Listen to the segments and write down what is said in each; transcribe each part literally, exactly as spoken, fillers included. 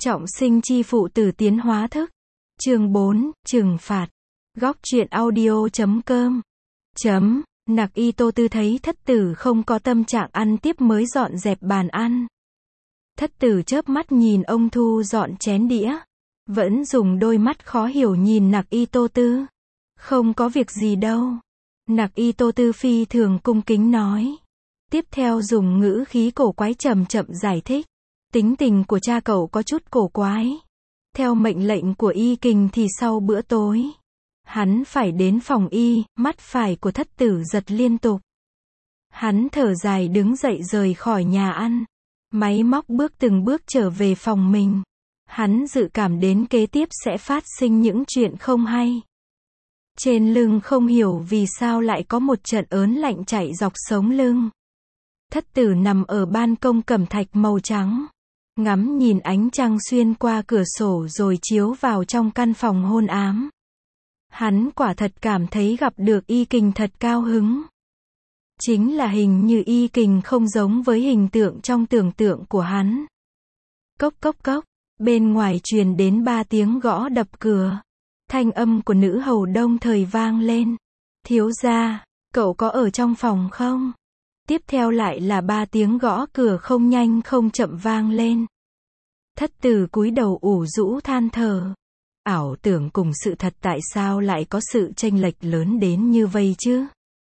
Trọng sinh chi phụ tử tiến hóa thức. Chương bốn, trừng phạt. Góc truyện audio chấm com. Chấm, Nặc Y Tô Tư thấy thất tử không có tâm trạng ăn tiếp mới dọn dẹp bàn ăn. Thất tử chớp mắt nhìn ông thu dọn chén đĩa. Vẫn dùng đôi mắt khó hiểu nhìn Nặc Y Tô Tư. Không có việc gì đâu. Nặc Y Tô Tư phi thường cung kính nói. Tiếp theo dùng ngữ khí cổ quái chậm chậm giải thích. Tính tình của cha cậu có chút cổ quái. Theo mệnh lệnh của Y Kình thì sau bữa tối, hắn phải đến phòng y, mắt phải của thất tử giật liên tục. Hắn thở dài đứng dậy rời khỏi nhà ăn. Máy móc bước từng bước trở về phòng mình. Hắn dự cảm đến kế tiếp sẽ phát sinh những chuyện không hay. Trên lưng không hiểu vì sao lại có một trận ớn lạnh chạy dọc sống lưng. Thất tử nằm ở ban công cẩm thạch màu trắng. Ngắm nhìn ánh trăng xuyên qua cửa sổ rồi chiếu vào trong căn phòng hôn ám. Hắn quả thật cảm thấy gặp được Y Kình thật cao hứng. Chính là hình như Y Kình không giống với hình tượng trong tưởng tượng của hắn. Cốc cốc cốc, bên ngoài truyền đến ba tiếng gõ đập cửa. Thanh âm của nữ hầu đông thời vang lên. Thiếu gia, cậu có ở trong phòng không? Tiếp theo lại là ba tiếng gõ cửa không nhanh không chậm vang lên. Thất tử cúi đầu ủ rũ than thở. Ảo tưởng cùng sự thật tại sao lại có sự chênh lệch lớn đến như vậy chứ?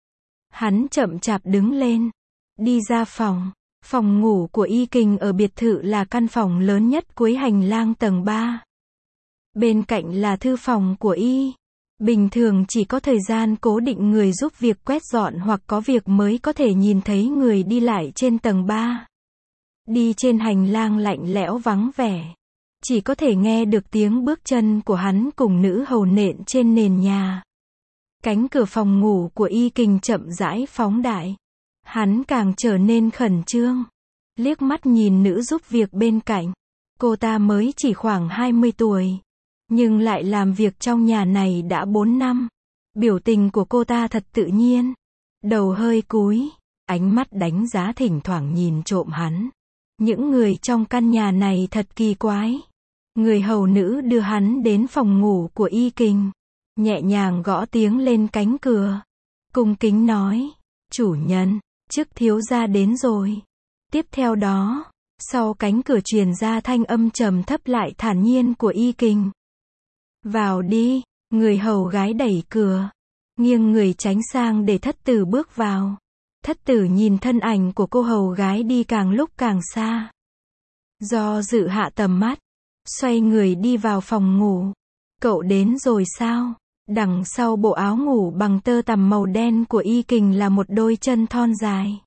Hắn chậm chạp đứng lên. Đi ra phòng. Phòng ngủ của Y Kình ở biệt thự là căn phòng lớn nhất cuối hành lang tầng ba. Bên cạnh là thư phòng của Y. Bình thường chỉ có thời gian cố định người giúp việc quét dọn hoặc có việc mới có thể nhìn thấy người đi lại trên tầng ba. Đi trên hành lang lạnh lẽo vắng vẻ. Chỉ có thể nghe được tiếng bước chân của hắn cùng nữ hầu nện trên nền nhà. Cánh cửa phòng ngủ của Y Kình chậm rãi phóng đại. Hắn càng trở nên khẩn trương. Liếc mắt nhìn nữ giúp việc bên cạnh. Cô ta mới chỉ khoảng hai mươi tuổi. Nhưng lại làm việc trong nhà này đã bốn năm. Biểu tình của cô ta thật tự nhiên. Đầu hơi cúi. Ánh mắt đánh giá thỉnh thoảng nhìn trộm hắn. Những người trong căn nhà này thật kỳ quái. Người hầu nữ đưa hắn đến phòng ngủ của Y Kình. Nhẹ nhàng gõ tiếng lên cánh cửa. Cung kính nói. Chủ nhân, chức thiếu gia đến rồi. Tiếp theo đó, sau cánh cửa truyền ra thanh âm trầm thấp lại thản nhiên của Y Kình. Vào đi, người hầu gái đẩy cửa. Nghiêng người tránh sang để thất tử bước vào. Thất tử nhìn thân ảnh của cô hầu gái đi càng lúc càng xa. Do dự hạ tầm mắt. Xoay người đi vào phòng ngủ. Cậu đến rồi sao? Đằng sau bộ áo ngủ bằng tơ tằm màu đen của Y Kình là một đôi chân thon dài.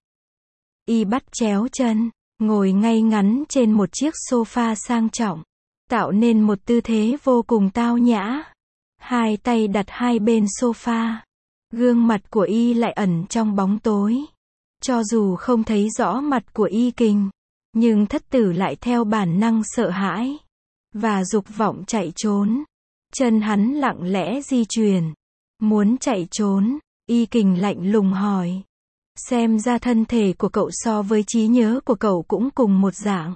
Y bắt chéo chân, ngồi ngay ngắn trên một chiếc sofa sang trọng. Tạo nên một tư thế vô cùng tao nhã. Hai tay đặt hai bên sofa. Gương mặt của Y lại ẩn trong bóng tối. Cho dù không thấy rõ mặt của Y Kình, nhưng thất tử lại theo bản năng sợ hãi. Và dục vọng chạy trốn. Chân hắn lặng lẽ di chuyển. Muốn chạy trốn, Y Kình lạnh lùng hỏi. Xem ra thân thể của cậu so với trí nhớ của cậu cũng cùng một dạng.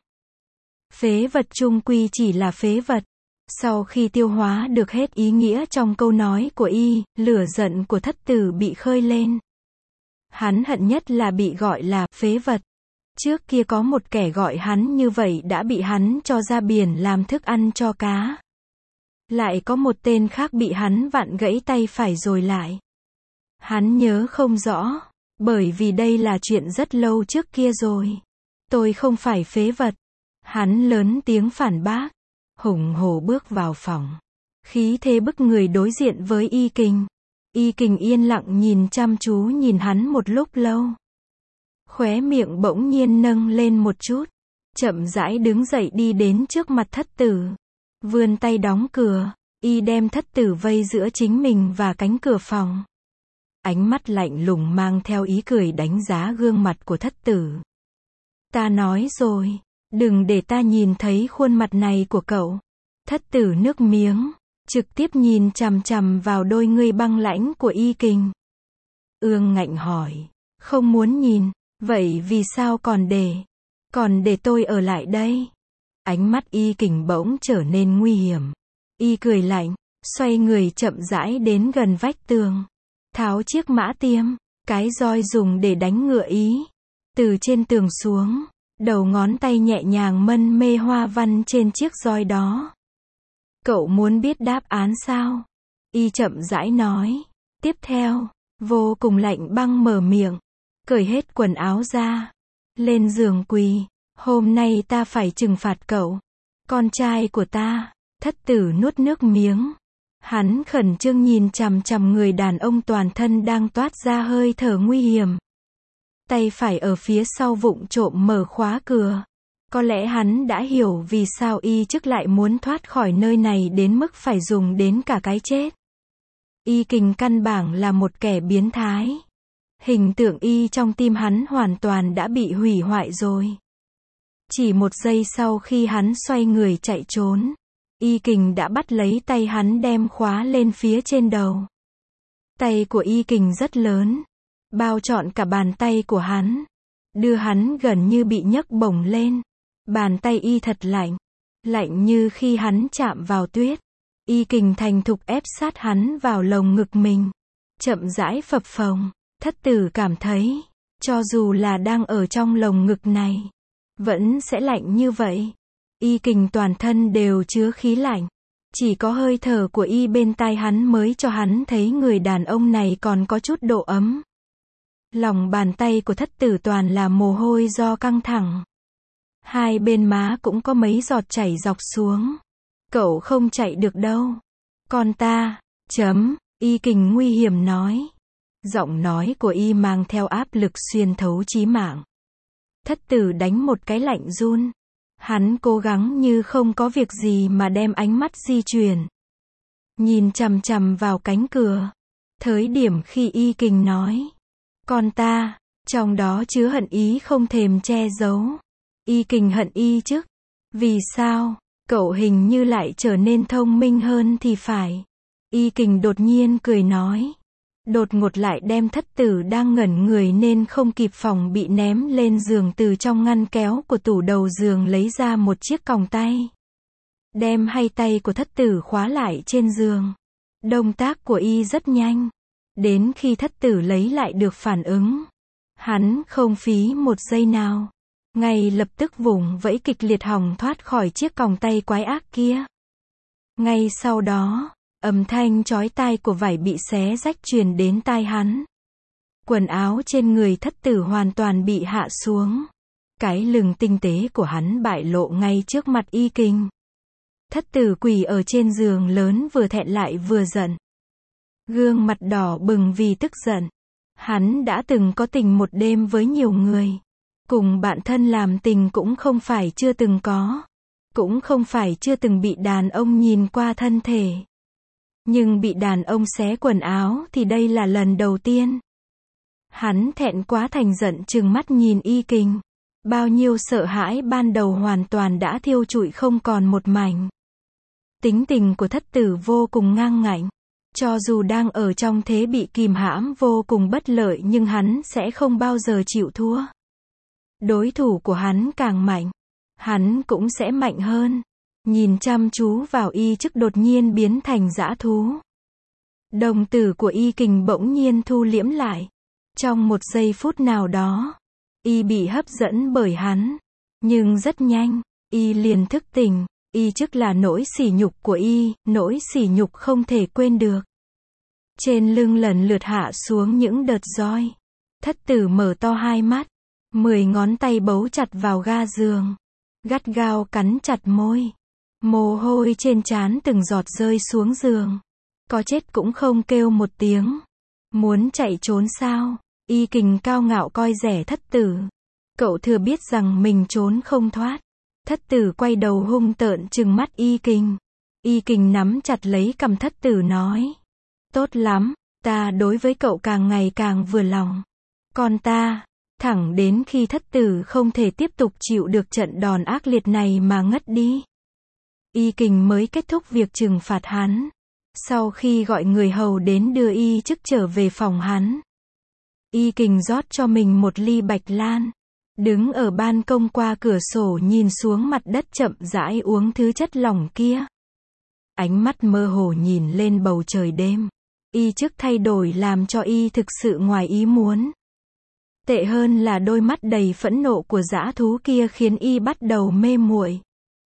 Phế vật chung quy chỉ là phế vật. Sau khi tiêu hóa được hết ý nghĩa trong câu nói của Y, lửa giận của thất tử bị khơi lên. Hắn hận nhất là bị gọi là phế vật. Trước kia có một kẻ gọi hắn như vậy đã bị hắn cho ra biển làm thức ăn cho cá. Lại có một tên khác bị hắn vặn gãy tay phải rồi lại. Hắn nhớ không rõ, bởi vì đây là chuyện rất lâu trước kia rồi. Tôi không phải phế vật. Hắn lớn tiếng phản bác. Hùng hổ bước vào phòng. Khí thế bức người đối diện với Y Kình. Y Kình yên lặng nhìn chăm chú nhìn hắn một lúc lâu. Khóe miệng bỗng nhiên nâng lên một chút. Chậm rãi đứng dậy đi đến trước mặt thất tử. Vươn tay đóng cửa. Y đem thất tử vây giữa chính mình và cánh cửa phòng. Ánh mắt lạnh lùng mang theo ý cười đánh giá gương mặt của thất tử. Ta nói rồi, đừng để ta nhìn thấy khuôn mặt này của cậu. Thất tử nước miếng, trực tiếp nhìn chằm chằm vào đôi ngươi băng lãnh của Y Kình. Ương ngạnh hỏi, không muốn nhìn, vậy vì sao còn để, còn để tôi ở lại đây? Ánh mắt Y Kình bỗng trở nên nguy hiểm. Y cười lạnh, xoay người chậm rãi đến gần vách tường. Tháo chiếc mã tiêm, cái roi dùng để đánh ngựa Ý. Từ trên tường xuống, đầu ngón tay nhẹ nhàng mân mê hoa văn trên chiếc roi đó. Cậu muốn biết đáp án sao? Y chậm rãi nói. Tiếp theo, vô cùng lạnh băng mở miệng. Cởi hết quần áo ra. Lên giường quỳ. Hôm nay ta phải trừng phạt cậu. Con trai của ta. Thất tử nuốt nước miếng. Hắn khẩn trương nhìn chằm chằm người đàn ông toàn thân đang toát ra hơi thở nguy hiểm. Tay phải ở phía sau vụng trộm mở khóa cửa. Có lẽ hắn đã hiểu vì sao Y Chức lại muốn thoát khỏi nơi này đến mức phải dùng đến cả cái chết. Y Kình căn bản là một kẻ biến thái. Hình tượng Y trong tim hắn hoàn toàn đã bị hủy hoại rồi. Chỉ một giây sau khi hắn xoay người chạy trốn, Y Kình đã bắt lấy tay hắn đem khóa lên phía trên đầu. Tay của Y Kình rất lớn, bao trọn cả bàn tay của hắn, đưa hắn gần như bị nhấc bổng lên. Bàn tay Y thật lạnh, lạnh như khi hắn chạm vào tuyết. Y Kình thành thục ép sát hắn vào lồng ngực mình, chậm rãi phập phồng. Thất tử cảm thấy, cho dù là đang ở trong lồng ngực này, vẫn sẽ lạnh như vậy. Y Kình toàn thân đều chứa khí lạnh. Chỉ có hơi thở của Y bên tai hắn mới cho hắn thấy người đàn ông này còn có chút độ ấm. Lòng bàn tay của thất tử toàn là mồ hôi do căng thẳng. Hai bên má cũng có mấy giọt chảy dọc xuống. Cậu không chạy được đâu. Con ta, chấm, Y Kình nguy hiểm nói. Giọng nói của Y mang theo áp lực xuyên thấu chí mạng. Thất tử đánh một cái lạnh run. Hắn cố gắng như không có việc gì mà đem ánh mắt di chuyển. Nhìn chằm chằm vào cánh cửa. Thời điểm khi Y Kình nói. Con ta, trong đó chứa hận ý không thèm che giấu. Y Kình hận Y Chức. Vì sao? Cậu hình như lại trở nên thông minh hơn thì phải. Y Kình đột nhiên cười nói. Đột ngột lại đem thất tử đang ngẩn người nên không kịp phòng bị ném lên giường, từ trong ngăn kéo của tủ đầu giường lấy ra một chiếc còng tay. Đem hai tay của thất tử khóa lại trên giường. Động tác của Y rất nhanh. Đến khi thất tử lấy lại được phản ứng, hắn không phí một giây nào, ngay lập tức vùng vẫy kịch liệt hòng thoát khỏi chiếc còng tay quái ác kia. Ngay sau đó, âm thanh chói tai của vải bị xé rách truyền đến tai hắn. Quần áo trên người thất tử hoàn toàn bị hạ xuống. Cái lưng tinh tế của hắn bại lộ ngay trước mặt Y Kình. Thất tử quỳ ở trên giường lớn vừa thẹn lại vừa giận. Gương mặt đỏ bừng vì tức giận. Hắn đã từng có tình một đêm với nhiều người. Cùng bạn thân làm tình cũng không phải chưa từng có. Cũng không phải chưa từng bị đàn ông nhìn qua thân thể. Nhưng bị đàn ông xé quần áo thì đây là lần đầu tiên. Hắn thẹn quá thành giận trừng mắt nhìn Y Kình. Bao nhiêu sợ hãi ban đầu hoàn toàn đã thiêu trụi không còn một mảnh. Tính tình của thất tử vô cùng ngang ngạnh. Cho dù đang ở trong thế bị kìm hãm vô cùng bất lợi nhưng hắn sẽ không bao giờ chịu thua. Đối thủ của hắn càng mạnh, hắn cũng sẽ mạnh hơn. Nhìn chăm chú vào Y Chức đột nhiên biến thành dã thú. Đồng tử của Y Kình bỗng nhiên thu liễm lại. Trong một giây phút nào đó, Y bị hấp dẫn bởi hắn. Nhưng rất nhanh, Y liền thức tỉnh. Y Chức là nỗi sỉ nhục của Y, nỗi sỉ nhục không thể quên được. Trên lưng lần lượt hạ xuống những đợt roi. Thất tử mở to hai mắt, mười ngón tay bấu chặt vào ga giường, gắt gao cắn chặt môi. Mồ hôi trên trán từng giọt rơi xuống giường. Có chết cũng không kêu một tiếng. Muốn chạy trốn sao? Y Kình cao ngạo coi rẻ thất tử. Cậu thừa biết rằng mình trốn không thoát. Thất tử quay đầu hung tợn trừng mắt Y Kình. Y Kình nắm chặt lấy cằm thất tử nói. Tốt lắm, ta đối với cậu càng ngày càng vừa lòng. Còn ta, thẳng đến khi thất tử không thể tiếp tục chịu được trận đòn ác liệt này mà ngất đi. Y Kình mới kết thúc việc trừng phạt hắn. Sau khi gọi người hầu đến đưa Y Chức trở về phòng hắn, Y Kình rót cho mình một ly bạch lan. đứng ở ban công qua cửa sổ nhìn xuống mặt đất chậm rãi uống thứ chất lỏng kia. Ánh mắt mơ hồ nhìn lên bầu trời đêm. Y trước thay đổi làm cho y thực sự ngoài ý muốn. Tệ hơn là đôi mắt đầy phẫn nộ của dã thú kia khiến y bắt đầu mê muội.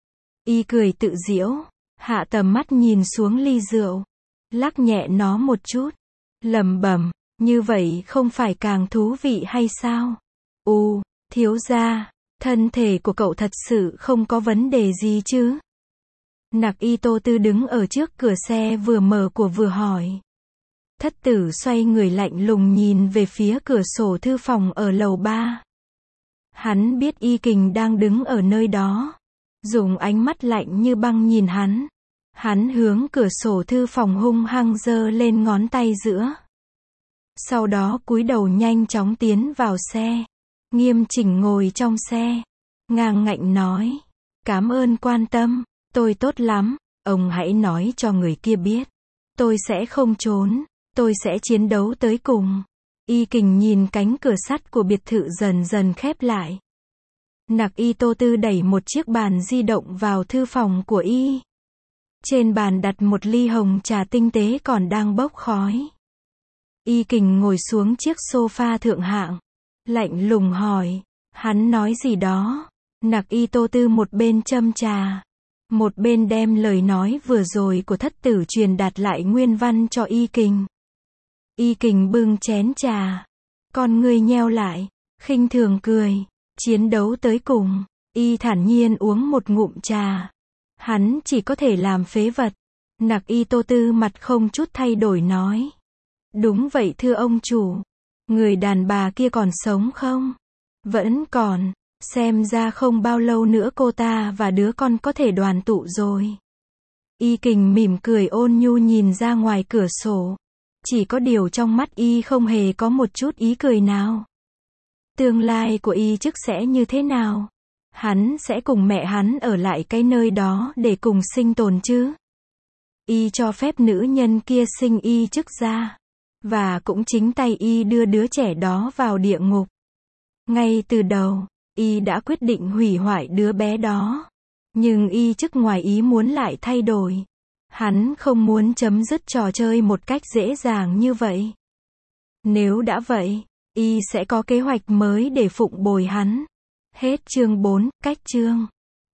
Y cười tự giễu, hạ tầm mắt nhìn xuống ly rượu, lắc nhẹ nó một chút, lẩm bẩm, như vậy không phải càng thú vị hay sao? U, thiếu gia, thân thể của cậu thật sự không có vấn đề gì chứ? Nặc Y Tô Tư đứng ở trước cửa xe vừa mở của vừa hỏi. Thất tử xoay người lạnh lùng nhìn về phía cửa sổ thư phòng ở lầu ba. Hắn biết Y Kình đang đứng ở nơi đó. Dùng ánh mắt lạnh như băng nhìn hắn. Hắn hướng cửa sổ thư phòng hung hăng giơ lên ngón tay giữa. Sau đó cúi đầu nhanh chóng tiến vào xe. Nghiêm chỉnh ngồi trong xe. Ngang ngạnh nói. Cảm ơn quan tâm. Tôi tốt lắm. Ông hãy nói cho người kia biết. Tôi sẽ không trốn. Tôi sẽ chiến đấu tới cùng. Y Kình nhìn cánh cửa sắt của biệt thự dần dần khép lại. Nặc Y Tô Tư đẩy một chiếc bàn di động vào thư phòng của y. Trên bàn đặt một ly hồng trà tinh tế còn đang bốc khói. Y Kình ngồi xuống chiếc sofa thượng hạng. Lạnh lùng hỏi. Hắn nói gì đó? Nặc Y Tô Tư một bên châm trà. Một bên đem lời nói vừa rồi của thất tử truyền đạt lại nguyên văn cho Y Kình. Y Kình bưng chén trà. Con ngươi nheo lại. Khinh thường cười. Chiến đấu tới cùng. Y thản nhiên uống một ngụm trà. Hắn chỉ có thể làm phế vật. Nặc Y Tô Tư mặt không chút thay đổi nói. Đúng vậy thưa ông chủ. Người đàn bà kia còn sống không? Vẫn còn. Xem ra không bao lâu nữa cô ta và đứa con có thể đoàn tụ rồi. Y Kình mỉm cười ôn nhu nhìn ra ngoài cửa sổ. Chỉ có điều trong mắt y không hề có một chút ý cười nào. Tương lai của y trước sẽ như thế nào? Hắn sẽ cùng mẹ hắn ở lại cái nơi đó để cùng sinh tồn chứ? Y cho phép nữ nhân kia sinh y trước ra. Và cũng chính tay y đưa đứa trẻ đó vào địa ngục. Ngay từ đầu, y đã quyết định hủy hoại đứa bé đó. Nhưng y trước ngoài ý muốn lại thay đổi. Hắn không muốn chấm dứt trò chơi một cách dễ dàng như vậy. Nếu đã vậy, y sẽ có kế hoạch mới để phụng bồi hắn. Hết chương bốn, cách chương.